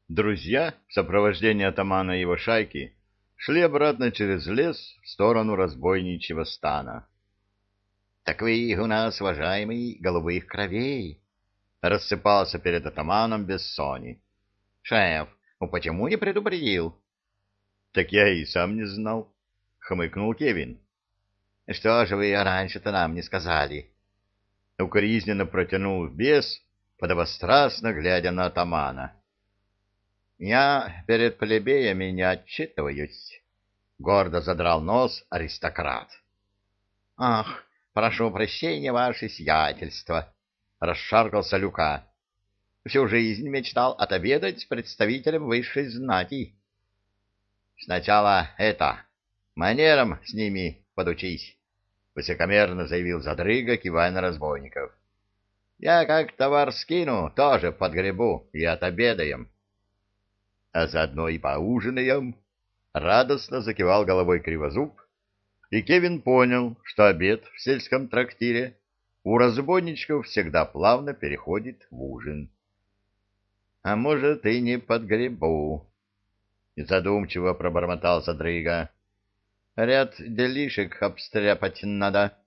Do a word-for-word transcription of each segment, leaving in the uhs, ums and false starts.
Друзья в сопровождении атамана и его шайки шли обратно через лес в сторону разбойничьего стана. — Так вы у нас, уважаемый, голубых кровей! — рассыпался перед атаманом Бессони. — Шеф, ну почему не предупредил? — Так я и сам не знал, — хмыкнул Кевин. — Что же вы раньше-то нам не сказали? Укоризненно протянул бес, подобострастно глядя на атамана. — Я перед плебеями не отчитываюсь, — гордо задрал нос аристократ. — Ах, прошу прощения, ваше сиятельство, — расшаркался Люка. — Всю жизнь мечтал отобедать с представителем высшей знати. — Сначала это, манерам с ними подучись, — высокомерно заявил Задрыга, кивая на разбойников. — Я как товар скину, тоже подгребу и отобедаем. — А заодно и поужинаем, — радостно закивал головой Кривозуб, и Кевин понял, что обед в сельском трактире у разбойничков всегда плавно переходит в ужин. — А может, и не подгребу, — задумчиво пробормотал Задрыга. — Ряд делишек обстряпать надо.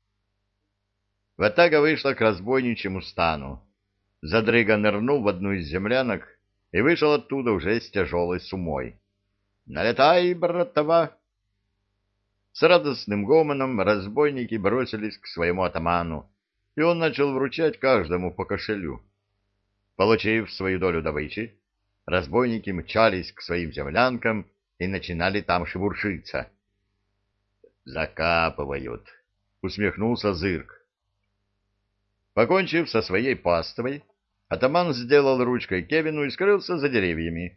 Ватага вышла к разбойничьему стану. Задрыга нырнул в одну из землянок и вышел оттуда уже с тяжелой сумой. — Налетай, братова! С радостным гомоном разбойники бросились к своему атаману, и он начал вручать каждому по кошелю. Получив свою долю добычи, разбойники мчались к своим землянкам и начинали там шебуршиться. «Закапывают», — усмехнулся Зырк. Покончив со своей паствой, атаман сделал ручкой Кевину и скрылся за деревьями.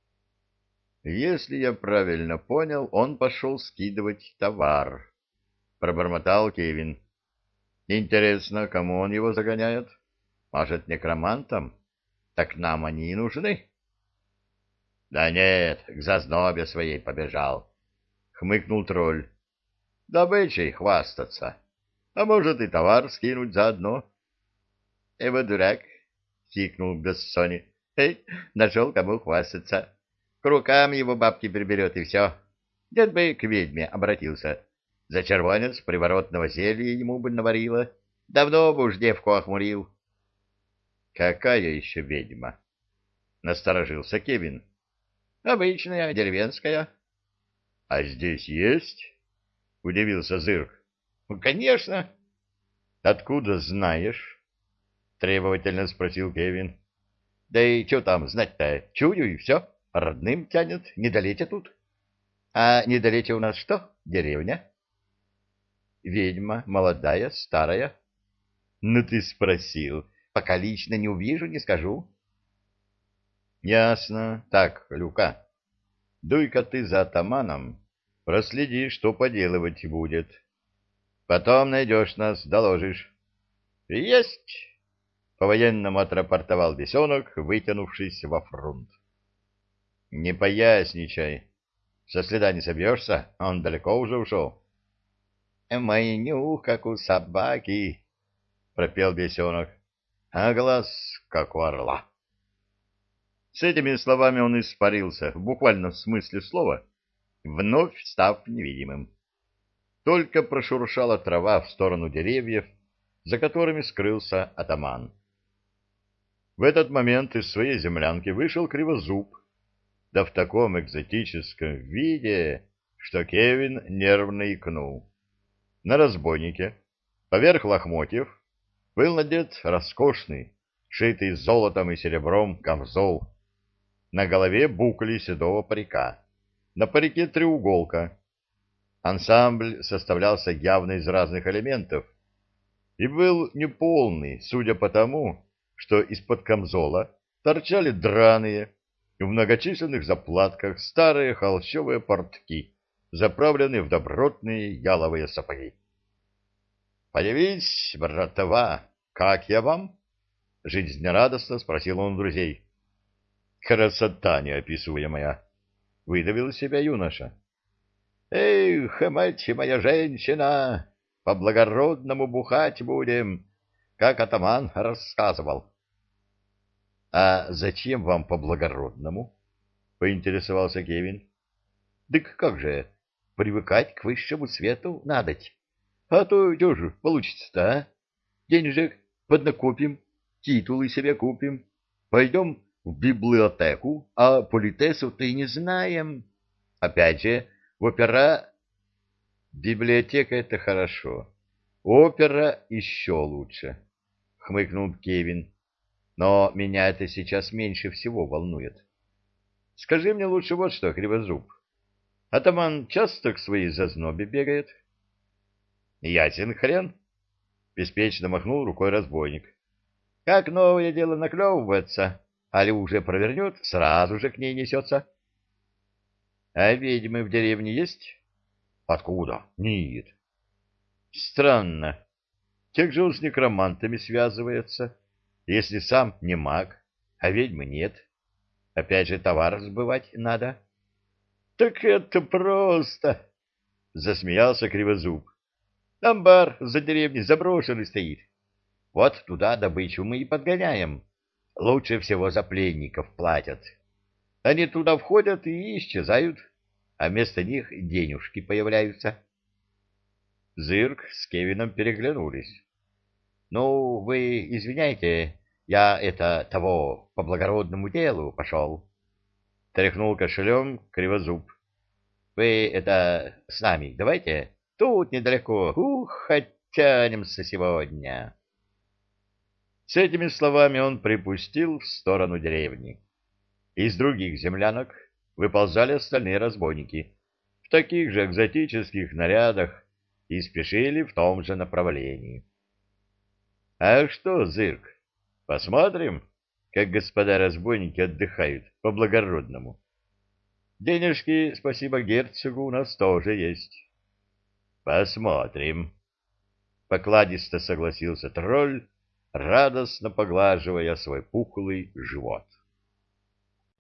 «Если я правильно понял, он пошел скидывать товар», — пробормотал Кевин. «Интересно, кому он его загоняет? Может, некромантам? Так нам они и нужны». «Да нет, к зазнобе своей побежал», — хмыкнул тролль. «Добычей хвастаться, а может и товар скинуть заодно». «Эва дурак», — хикнул Бессони. «Эй, нашел кому хвастаться. К рукам его бабки приберет, и все. Дед бы к ведьме обратился. За червонец приворотного зелья ему бы наварила. Давно бы уж девку охмурил». «Какая еще ведьма?» — насторожился Кевин. «Обычная, деревенская». «А здесь есть?» — удивился Зырк. «Ну, конечно». «Откуда знаешь?» — требовательно спросил Кевин. — Да и что там знать-то? Чую, и все. Родным тянет. Недалече тут. — А недалече у нас что? Деревня? — Ведьма. Молодая, старая. — Ну ты спросил. Пока лично не увижу, не скажу. — Ясно. Так, Люка, дуй-ка ты за атаманом, проследи, что поделывать будет. Потом найдешь нас, доложишь. — Есть! — по-военному отрапортовал бесенок, вытянувшись во фрунт. — Не поясничай. Со следа не собьешься, он далеко уже ушел. — Мой нюх, как у собаки, — пропел бесенок, — а глаз, как у орла. С этими словами он испарился, в буквальном смысле слова, вновь став невидимым. Только прошуршала трава в сторону деревьев, за которыми скрылся атаман. В этот момент из своей землянки вышел Кривозуб, да в таком экзотическом виде, что Кевин нервно икнул. На разбойнике, поверх лохмотьев, был надет роскошный, шитый золотом и серебром камзол. На голове букли седого парика, на парике треуголка. Ансамбль составлялся явно из разных элементов и был неполный, судя по тому, что из-под камзола торчали драные в многочисленных заплатках старые холщовые портки, заправленные в добротные яловые сапоги. — Появись, братова, как я вам? — жизнерадостно спросил он друзей. — Красота неописуемая! — выдавил из себя юноша. — Эх, мать моя женщина, по-благородному бухать будем, как атаман рассказывал. А зачем вам по-благородному? — поинтересовался Кевин. — Дык как же, привыкать к высшему свету надоть. А то что же получится-то, а? Денежек поднакопим, титулы себе купим, пойдем в библиотеку, а политесов-то и не знаем. Опять же, в опера... Библиотека — это хорошо. Опера еще лучше, — хмыкнул Кевин. Но меня это сейчас меньше всего волнует. Скажи мне лучше вот что, Кривозуб. Атаман часто к своей зазнобе бегает? Ясен хрен, — беспечно махнул рукой разбойник. Как новое дело наклевывается, али уже провернет, сразу же к ней несется. — А ведьмы в деревне есть? — Откуда? Нет. — Странно. Как же он с некромантами связывается, если сам не маг, а ведьмы нет? Опять же товар сбывать надо. — Так это просто! — засмеялся Кривозуб. — Амбар за деревней заброшенный стоит. Вот туда добычу мы и подгоняем. Лучше всего за пленников платят. Они туда входят и исчезают, а вместо них денежки появляются. Зырк с Кевином переглянулись. — Ну, вы извиняйте, я это того по благородному делу пошел. Тряхнул кошелем Кривозуб. — Вы это с нами давайте. Тут недалеко. Ух, оттянемся сегодня. С этими словами он припустил в сторону деревни. Из других землянок выползали остальные разбойники в таких же экзотических нарядах и спешили в том же направлении. — А что, Зырк, посмотрим, как господа разбойники отдыхают по-благородному? Денежки, спасибо герцогу, у нас тоже есть. — Посмотрим. Покладисто согласился тролль, радостно поглаживая свой пухлый живот.